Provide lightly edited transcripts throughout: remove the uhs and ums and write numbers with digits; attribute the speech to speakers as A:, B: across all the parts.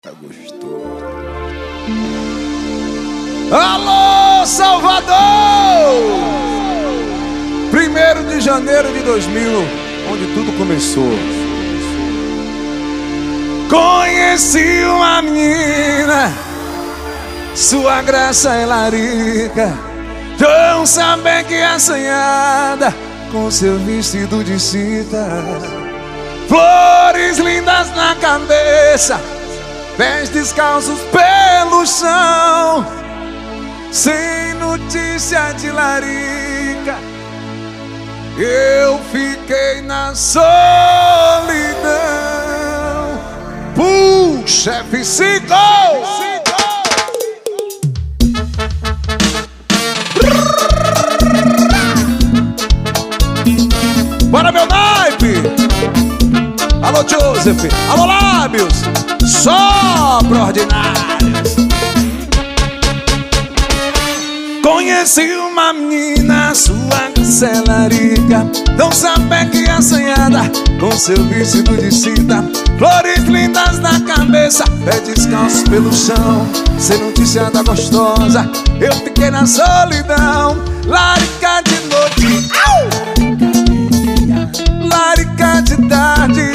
A: Tá gostoso. Alô, Salvador! 1º de janeiro de 2000, onde tudo começou. Conheci uma menina, sua graça é larica, tão saber que assanhada, com seu vestido de cita, flores lindas na cabeça, pés descalços pelo chão, sem notícia de larica, eu fiquei na solidão. Puxa, F5! Bora, meu naipe! Alô, Joseph! Alô, Lábios! Só pro ordinários! Conheci uma menina, sua celarica, tão sapeca e assanhada, com seu vestido de cita, flores lindas na cabeça, pés descalços pelo chão, sem notícia da gostosa, eu fiquei na solidão. Larica de noite, larica de tarde,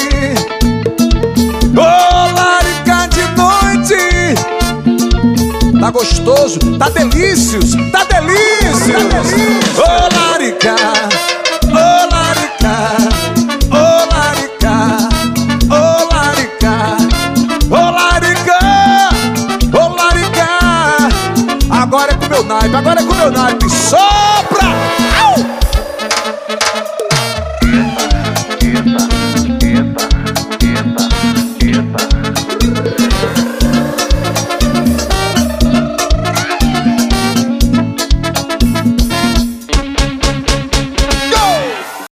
A: oh, larica de noite. Tá gostoso, tá delícios, tá delícios. Ô larica, ô larica, ô larica, ô larica, ô larica, ô larica. Agora é com meu naipe, agora é com meu naipe. Só